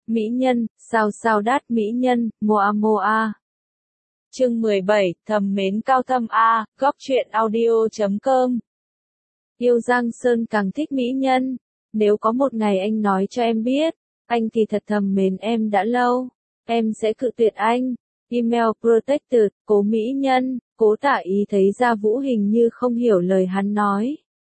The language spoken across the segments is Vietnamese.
Mỹ nhân, sao sao đát mỹ nhân, moa moa. Chương 17, thầm mến cao thâm A, góc truyện audio.com. Yêu Giang Sơn càng thích mỹ nhân. Nếu có một ngày anh nói cho em biết, anh thì thật thầm mến em đã lâu, em sẽ cự tuyệt anh. Email protected, cố mỹ nhân. Cố Tả Ý thấy Gia Vũ hình như không hiểu lời hắn nói,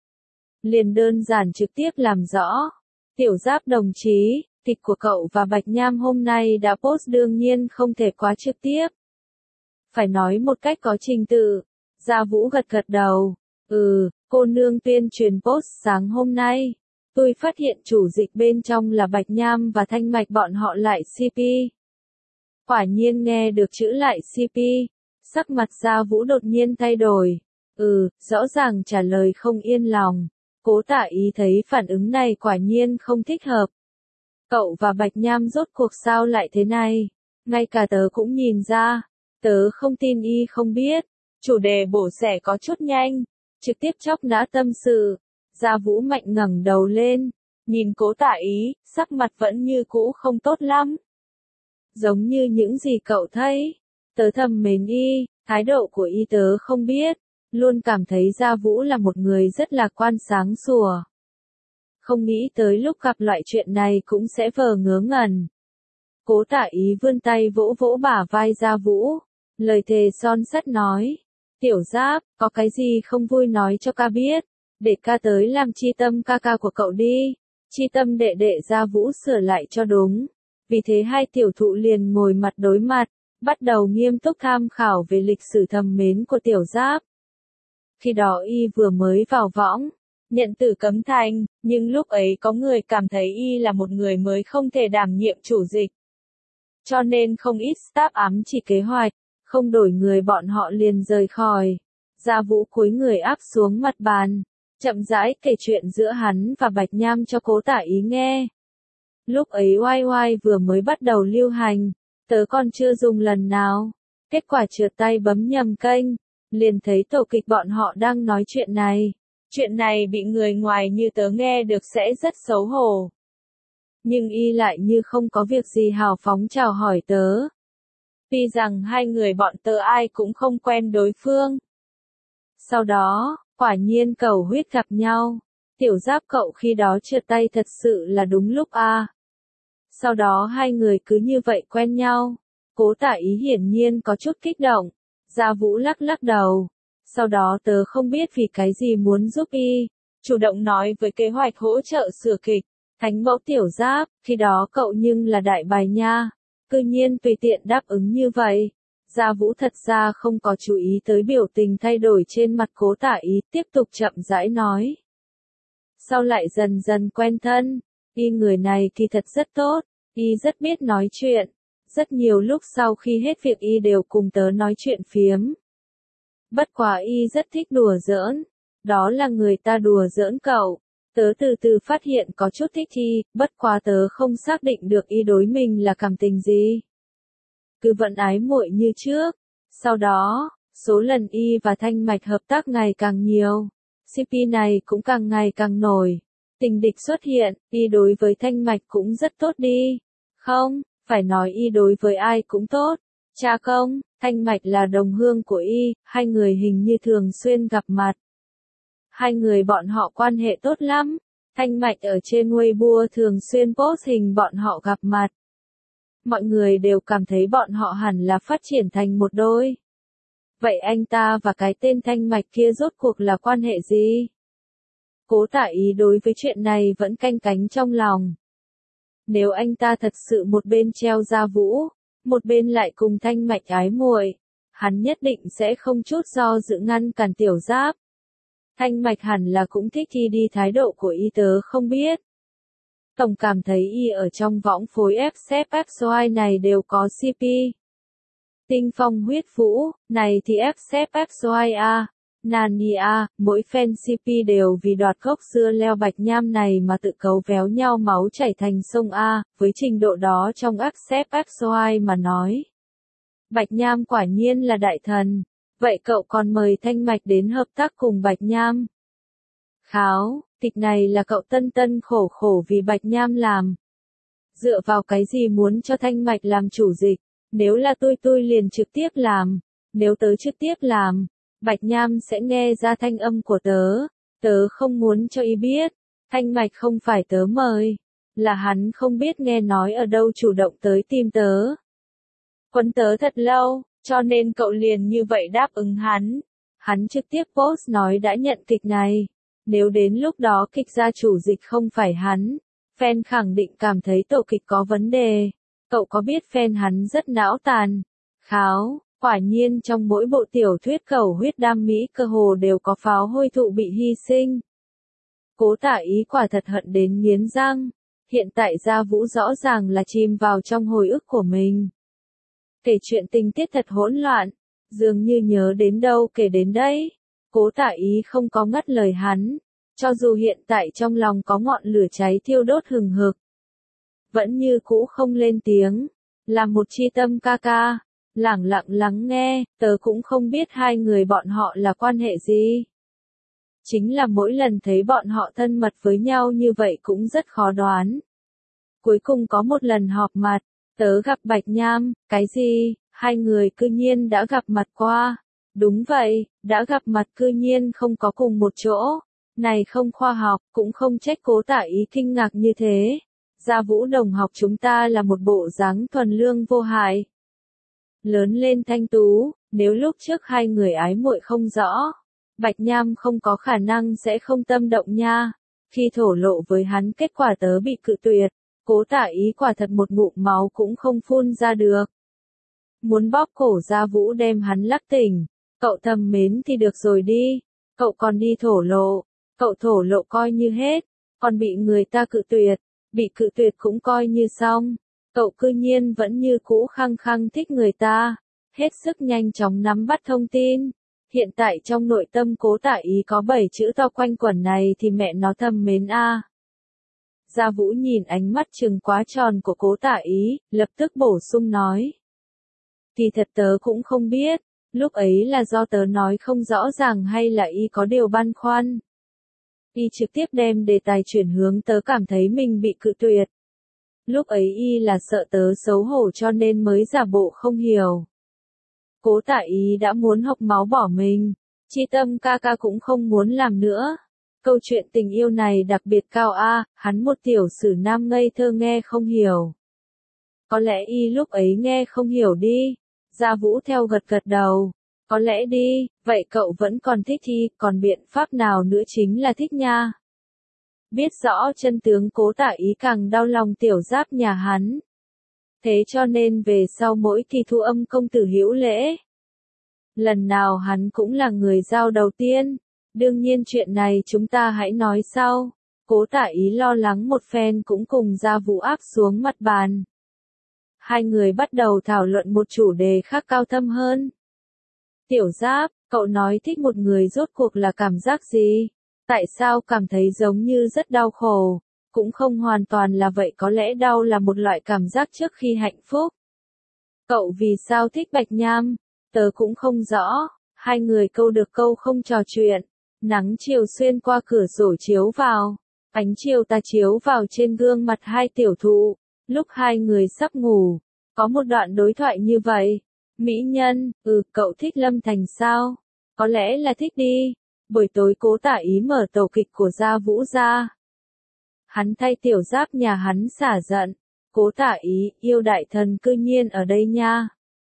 liền đơn giản trực tiếp làm rõ. Tiểu Giáp đồng chí, kịch của cậu và Bạch Nham hôm nay đã post, đương nhiên không thể quá trực tiếp, phải nói một cách có trình tự. Gia Vũ gật gật đầu. Cô nương tuyên truyền post sáng hôm nay. Tôi phát hiện chủ dịch bên trong là Bạch Nham và Thanh Mạch, bọn họ lại CP. Quả nhiên nghe được chữ lại CP, sắc mặt Gia Vũ đột nhiên thay đổi. Rõ ràng trả lời không yên lòng. Cố Tả Ý thấy phản ứng này quả nhiên không thích hợp. Cậu và Bạch Nham rốt cuộc sao lại thế này? Ngay cả tớ cũng nhìn ra. Tớ không tin y không biết. Chủ đề bổ xẻ có chút nhanh, trực tiếp chóc nã tâm sự. Gia Vũ mạnh ngẩng đầu lên, nhìn Cố Tả Ý, sắc mặt vẫn như cũ không tốt lắm. Giống như những gì cậu thấy. Tớ thầm mến y, thái độ của y tớ không biết, luôn cảm thấy Gia Vũ là một người rất lạc quan sáng sủa. Không nghĩ tới lúc gặp loại chuyện này cũng sẽ vờ ngớ ngẩn. Cố Tả Ý vươn tay vỗ vỗ bả vai Gia Vũ, lời thề son sắt nói. Tiểu Giáp, có cái gì không vui nói cho ca biết, để ca tới làm chi tâm ca ca của cậu đi. Chi tâm đệ đệ. Gia Vũ sửa lại cho đúng. Vì thế hai tiểu thụ liền ngồi mặt đối mặt, bắt đầu nghiêm túc tham khảo về lịch sử thầm mến của Tiểu Giáp. Khi đó y vừa mới vào võng, nhận tử cấm thành, nhưng lúc ấy có người cảm thấy y là một người mới không thể đảm nhiệm chủ dịch. Cho nên không ít staff ám chỉ kế hoạch, không đổi người bọn họ liền rời khỏi. Gia Vũ cúi người áp xuống mặt bàn, chậm rãi kể chuyện giữa hắn và Bạch Nham cho Cố Tả Ý nghe. Lúc ấy YY vừa mới bắt đầu lưu hành, tớ còn chưa dùng lần nào. Kết quả trượt tay bấm nhầm kênh, liền thấy tổ kịch bọn họ đang nói chuyện này. Chuyện này bị người ngoài như tớ nghe được sẽ rất xấu hổ. Nhưng y lại như không có việc gì hào phóng chào hỏi tớ. Tuy rằng hai người bọn tớ ai cũng không quen đối phương. Sau đó, quả nhiên cầu huyết gặp nhau. Tiểu Giáp cậu khi đó trượt tay thật sự là đúng lúc a. Sau đó hai người cứ như vậy quen nhau. Cố Tả Ý hiển nhiên có chút kích động. Gia Vũ lắc lắc đầu. Sau đó tớ không biết vì cái gì muốn giúp y, chủ động nói với kế hoạch hỗ trợ sửa kịch. Thánh mẫu Tiểu Giáp, khi đó cậu nhưng là đại bài nha. Cư nhiên tùy tiện đáp ứng như vậy. Gia Vũ thật ra không có chú ý tới biểu tình thay đổi trên mặt Cố Tả Ý, tiếp tục chậm rãi nói. Sau lại dần dần quen thân, y người này thì thật rất tốt, y rất biết nói chuyện. Rất nhiều lúc sau khi hết việc y đều cùng tớ nói chuyện phiếm. Bất quá y rất thích đùa giỡn, đó là người ta đùa giỡn cậu. Tớ từ từ phát hiện có chút thích y, bất quá tớ không xác định được y đối mình là cảm tình gì. Cứ vẫn ái muội như trước. Sau đó, số lần y và Thanh Mạch hợp tác ngày càng nhiều. CP này cũng càng ngày càng nổi. Tình địch xuất hiện, y đối với Thanh Mạch cũng rất tốt đi. Không, phải nói y đối với ai cũng tốt. Cha không, Thanh Mạch là đồng hương của y, hai người hình như thường xuyên gặp mặt. Hai người bọn họ quan hệ tốt lắm. Thanh Mạch ở trên Weibo thường xuyên post hình bọn họ gặp mặt. Mọi người đều cảm thấy bọn họ hẳn là phát triển thành một đôi. Vậy anh ta và cái tên Thanh Mạch kia rốt cuộc là quan hệ gì? Cố Tả Ý đối với chuyện này vẫn canh cánh trong lòng. Nếu anh ta thật sự một bên treo Gia Vũ, một bên lại cùng Thanh Mạch ái muội, hắn nhất định sẽ không chút do dự ngăn cản Tiểu Giáp. Thanh Mạch hẳn là cũng thích y đi, thái độ của y tớ không biết. Tổng cảm thấy y ở trong võng phối FCFXY này đều có CP. Tinh Phong Huyết Vũ, này thì FCFXY a, Nani a, mỗi fan CP đều vì đoạt gốc dưa leo Bạch Nham này mà tự cấu véo nhau máu chảy thành sông a, với trình độ đó trong FCFXY mà nói. Bạch Nham quả nhiên là đại thần. Vậy cậu còn mời Thanh Mạch đến hợp tác cùng Bạch Nham? Kháo, kịch này là cậu tân tân khổ khổ vì Bạch Nham làm. Dựa vào cái gì muốn cho Thanh Mạch làm chủ dịch? Nếu là tôi liền trực tiếp làm. Nếu tớ trực tiếp làm, Bạch Nham sẽ nghe ra thanh âm của tớ. Tớ không muốn cho y biết. Thanh Mạch không phải tớ mời. Là hắn không biết nghe nói ở đâu chủ động tới tìm tớ. Quấn tớ thật lâu, cho nên cậu liền như vậy đáp ứng hắn. Hắn trực tiếp post nói đã nhận kịch này. Nếu đến lúc đó kịch gia chủ dịch không phải hắn, fan khẳng định cảm thấy tổ kịch có vấn đề. Cậu có biết fan hắn rất não tàn. Kháo, quả nhiên trong mỗi bộ tiểu thuyết cầu huyết đam mỹ cơ hồ đều có pháo hôi thụ bị hy sinh. Cố Tả Ý quả thật hận đến nghiến răng. Hiện tại Gia Vũ rõ ràng là chìm vào trong hồi ức của mình. Kể chuyện tình tiết thật hỗn loạn, dường như nhớ đến đâu kể đến đấy. Cố Tả Ý không có ngắt lời hắn, cho dù hiện tại trong lòng có ngọn lửa cháy thiêu đốt hừng hực. Vẫn như cũ không lên tiếng, là một chi tâm ca ca, lẳng lặng lắng nghe, tớ cũng không biết hai người bọn họ là quan hệ gì. Chính là mỗi lần thấy bọn họ thân mật với nhau như vậy cũng rất khó đoán. Cuối cùng có một lần họp mặt, tớ gặp Bạch Nham, cái gì, hai người cư nhiên đã gặp mặt qua. Đúng vậy, đã gặp mặt cư nhiên không có cùng một chỗ. Này không khoa học, cũng không trách Cố Tả Ý kinh ngạc như thế. Gia Vũ đồng học chúng ta là một bộ dáng thuần lương vô hại. Lớn lên thanh tú, nếu lúc trước hai người ái muội không rõ, Bạch Nham không có khả năng sẽ không tâm động nha. Khi thổ lộ với hắn kết quả tớ bị cự tuyệt, Cố Tả Ý quả thật một ngụm máu cũng không phun ra được. Muốn bóp cổ Gia Vũ đem hắn lắc tỉnh, cậu thầm mến thì được rồi đi, cậu còn đi thổ lộ, cậu thổ lộ coi như hết, còn bị người ta cự tuyệt, bị cự tuyệt cũng coi như xong, cậu cư nhiên vẫn như cũ khăng khăng thích người ta, hết sức nhanh chóng nắm bắt thông tin. Hiện tại trong nội tâm Cố Tả Ý có 7 chữ to quanh quẩn này thì mẹ nó thầm mến a. Gia Vũ nhìn ánh mắt trừng quá tròn của Cố Tả Ý, lập tức bổ sung nói. Thì thật tớ cũng không biết, lúc ấy là do tớ nói không rõ ràng hay là y có điều băn khoăn. Y trực tiếp đem đề tài chuyển hướng tớ cảm thấy mình bị cự tuyệt. Lúc ấy y là sợ tớ xấu hổ cho nên mới giả bộ không hiểu. Cố Tả Ý đã muốn hộc máu bỏ mình, Chi Tâm ca ca cũng không muốn làm nữa. Câu chuyện tình yêu này đặc biệt cao a, hắn một tiểu sử nam ngây thơ nghe không hiểu. Có lẽ y lúc ấy nghe không hiểu đi. Gia Vũ theo gật gật đầu. Có lẽ đi, vậy cậu vẫn còn thích thì, còn biện pháp nào nữa chính là thích nha. Biết rõ chân tướng Cố Tả Ý càng đau lòng tiểu giáp nhà hắn. Thế cho nên về sau mỗi kỳ thu âm công tử hữu lễ. Lần nào hắn cũng là người giao đầu tiên. Đương nhiên chuyện này chúng ta hãy nói sau. Cố Tả Ý lo lắng một phen cũng cùng Gia Vũ áp xuống mặt bàn. Hai người bắt đầu thảo luận một chủ đề khác cao thâm hơn. Tiểu Giáp, cậu nói thích một người rốt cuộc là cảm giác gì? Tại sao cảm thấy giống như rất đau khổ? Cũng không hoàn toàn là vậy, có lẽ đau là một loại cảm giác trước khi hạnh phúc. Cậu vì sao thích Bạch Nham? Tớ cũng không rõ. Hai người câu được câu không trò chuyện. Nắng chiều xuyên qua cửa sổ chiếu vào. Ánh chiều tà chiếu vào trên gương mặt hai tiểu thụ. Lúc hai người sắp ngủ, có một đoạn đối thoại như vậy. Mỹ Nhân, cậu thích Lâm Thành sao? Có lẽ là thích đi. Buổi tối Cố Tả Ý mở tổ kịch của Gia Vũ ra. Hắn thay tiểu giáp nhà hắn xả giận. Cố Tả Ý, yêu đại thần cư nhiên ở đây nha.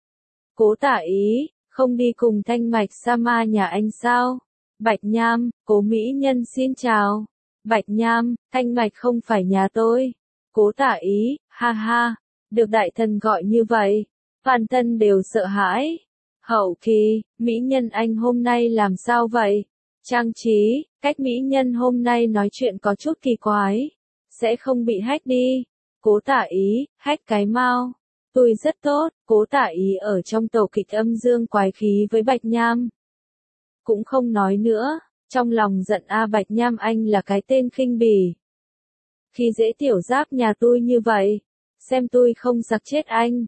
Cố Tả Ý, không đi cùng Thanh Mạch Sama nhà anh sao? Bạch Nham, Cố Mỹ Nhân xin chào. Bạch Nham, Thanh Mạch không phải nhà tôi. Cố Tả Ý, ha ha, được đại thần gọi như vậy, toàn thân đều sợ hãi. Hậu kỳ, Mỹ Nhân anh hôm nay làm sao vậy? Trang trí, cách Mỹ Nhân hôm nay nói chuyện có chút kỳ quái. Sẽ không bị hack đi. Cố Tả Ý, hack cái mau. Tôi rất tốt, Cố Tả Ý ở trong tổ kịch âm dương quái khí với Bạch Nham. Cũng không nói nữa, trong lòng giận Bạch Nham anh là cái tên khinh bỉ. Khi dễ tiểu giáp nhà tôi như vậy, xem tôi không giặc chết anh.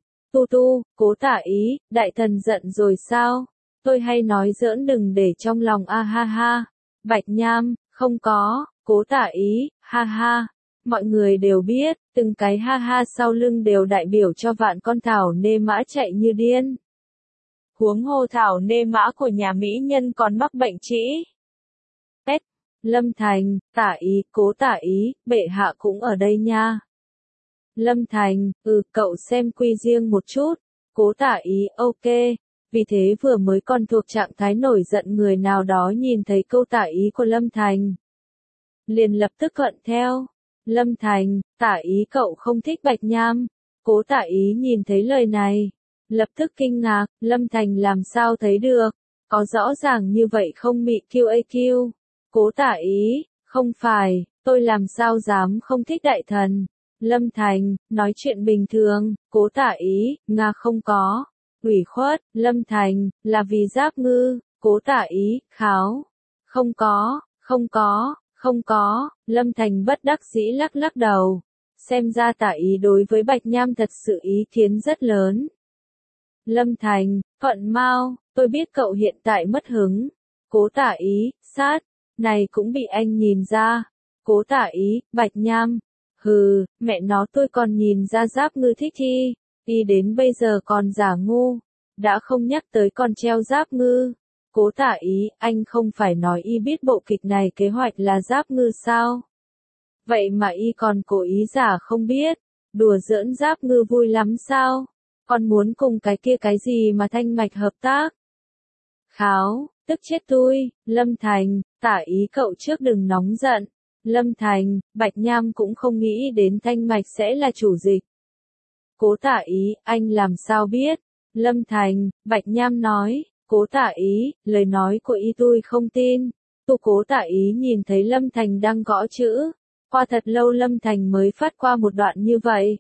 Cố Tả Ý, đại thần giận rồi sao? Tôi hay nói giỡn đừng để trong lòng ha ha. Bạch Nham, không có, Cố Tả Ý, ha ha. Mọi người đều biết, từng cái ha ha sau lưng đều đại biểu cho vạn con thảo nê mã chạy như điên. Huống hồ thảo nê mã của nhà mỹ nhân còn mắc bệnh trĩ. Lâm Thành, Tả Ý, Cố Tả Ý, bệ hạ cũng ở đây nha. Lâm Thành, cậu xem quy riêng một chút. Cố Tả Ý, ok. Vì thế vừa mới còn thuộc trạng thái nổi giận người nào đó nhìn thấy câu tả ý của Lâm Thành. Liền lập tức thuận theo. Lâm Thành, Tả Ý cậu không thích Bạch Nham. Cố Tả Ý nhìn thấy lời này. Lập tức kinh ngạc, Lâm Thành làm sao thấy được. Có rõ ràng như vậy không mị QAQ. Cố Tả Ý, không phải, tôi làm sao dám không thích đại thần. Lâm Thành, nói chuyện bình thường. Cố Tả Ý, Nga không có. Ủy khuất, Lâm Thành, là vì Giáp Ngư. Cố Tả Ý, kháo. Không có, không có, không có. Lâm Thành bất đắc dĩ lắc lắc đầu. Xem ra Tả Ý đối với Bạch Nham thật sự ý kiến rất lớn. Lâm Thành, Thuận Mao, tôi biết cậu hiện tại mất hứng. Cố Tả Ý, sát. Này cũng bị anh nhìn ra. Cố Tả Ý, Bạch Nham. Hừ, mẹ nó tôi còn nhìn ra Giáp Ngư thích thi. Đi đến bây giờ còn giả ngu. Đã không nhắc tới còn treo Giáp Ngư. Cố Tả Ý, anh không phải nói y biết bộ kịch này kế hoạch là Giáp Ngư sao? Vậy mà y còn cố ý giả không biết. Đùa giỡn Giáp Ngư vui lắm sao? Còn muốn cùng cái kia cái gì mà Thanh Mạch hợp tác? Kháo, tức chết tôi. Lâm Thành, Tả Ý cậu trước đừng nóng giận. Lâm Thành, Bạch Nham cũng không nghĩ đến Thanh Mạch sẽ là chủ dịch. Cố Tả Ý, anh làm sao biết? Lâm Thành, Bạch Nham nói. Cố Tả Ý, lời nói của y tôi không tin. Cố Tả Ý nhìn thấy Lâm Thành đang gõ chữ. Qua thật lâu Lâm Thành mới phát qua một đoạn như vậy.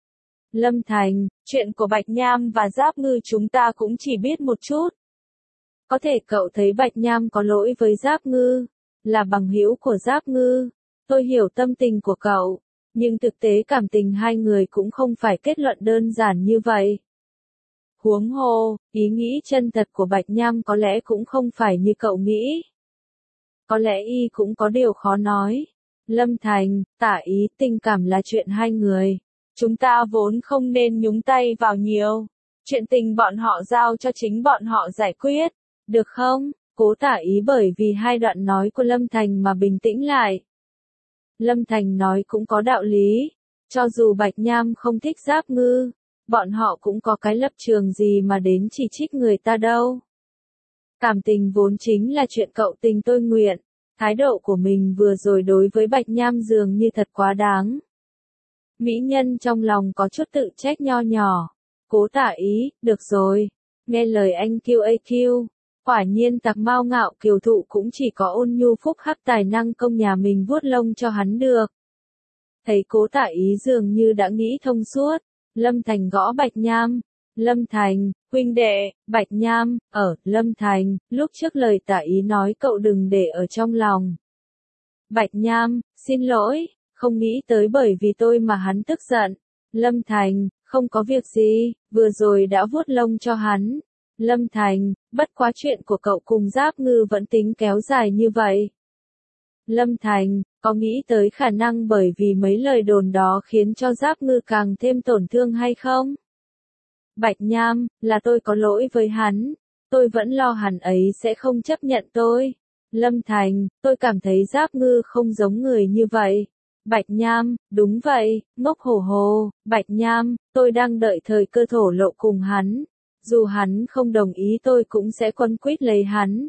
Lâm Thành, chuyện của Bạch Nham và Giáp Ngư chúng ta cũng chỉ biết một chút. Có thể cậu thấy Bạch Nham có lỗi với Giáp Ngư, là bằng hữu của Giáp Ngư. Tôi hiểu tâm tình của cậu, nhưng thực tế cảm tình hai người cũng không phải kết luận đơn giản như vậy. Huống hồ, ý nghĩ chân thật của Bạch Nham có lẽ cũng không phải như cậu nghĩ. Có lẽ y cũng có điều khó nói. Lâm Thành, Tả Ý, tình cảm là chuyện hai người. Chúng ta vốn không nên nhúng tay vào nhiều. Chuyện tình bọn họ giao cho chính bọn họ giải quyết. Được không? Cố Tả Ý bởi vì hai đoạn nói của Lâm Thành mà bình tĩnh lại. Lâm Thành nói cũng có đạo lý. Cho dù Bạch Nham không thích Giáp Ngư, bọn họ cũng có cái lập trường gì mà đến chỉ trích người ta đâu. Cảm tình vốn chính là chuyện cậu tình tôi nguyện. Thái độ của mình vừa rồi đối với Bạch Nham dường như thật quá đáng. Mỹ nhân trong lòng có chút tự trách nho nhỏ. Cố Tả Ý, được rồi. Nghe lời anh QAQ. Quả nhiên tặc mao ngạo kiều thụ cũng chỉ có Ôn Nhu phúc hắc tài năng công nhà mình vuốt lông cho hắn được. Thấy Cố Tả Ý dường như đã nghĩ thông suốt. Lâm Thành gõ Bạch Nham. Lâm Thành, huynh đệ, Bạch Nham, Lâm Thành, lúc trước lời Tả Ý nói cậu đừng để ở trong lòng. Bạch Nham, xin lỗi, không nghĩ tới bởi vì tôi mà hắn tức giận. Lâm Thành, không có việc gì, vừa rồi đã vuốt lông cho hắn. Lâm Thành, bất quá chuyện của cậu cùng Giáp Ngư vẫn tính kéo dài như vậy. Lâm Thành, có nghĩ tới khả năng bởi vì mấy lời đồn đó khiến cho Giáp Ngư càng thêm tổn thương hay không? Bạch Nham, là tôi có lỗi với hắn. Tôi vẫn lo hắn ấy sẽ không chấp nhận tôi. Lâm Thành, tôi cảm thấy Giáp Ngư không giống người như vậy. Bạch Nham, đúng vậy, ngốc hổ hồ. Bạch Nham, tôi đang đợi thời cơ thổ lộ cùng hắn. Dù hắn không đồng ý tôi cũng sẽ quấn quýt lấy hắn.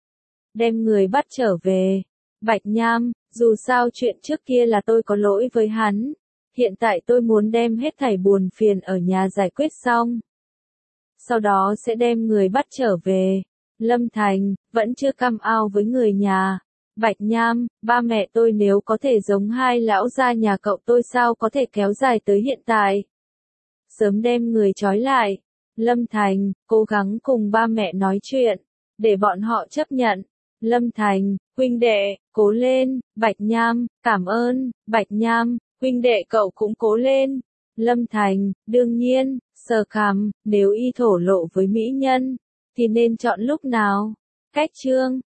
Đem người bắt trở về. Bạch Nham, dù sao chuyện trước kia là tôi có lỗi với hắn. Hiện tại tôi muốn đem hết thảy buồn phiền ở nhà giải quyết xong. Sau đó sẽ đem người bắt trở về. Lâm Thành, vẫn chưa cam ao với người nhà. Bạch Nham, ba mẹ tôi nếu có thể giống hai lão gia nhà cậu tôi sao có thể kéo dài tới hiện tại. Sớm đem người trói lại. Lâm Thành, cố gắng cùng ba mẹ nói chuyện, để bọn họ chấp nhận. Lâm Thành, huynh đệ, cố lên. Bạch Nham, cảm ơn. Bạch Nham, huynh đệ cậu cũng cố lên. Lâm Thành, đương nhiên, sờ cằm, nếu y thổ lộ với mỹ nhân, thì nên chọn lúc nào? Cách chương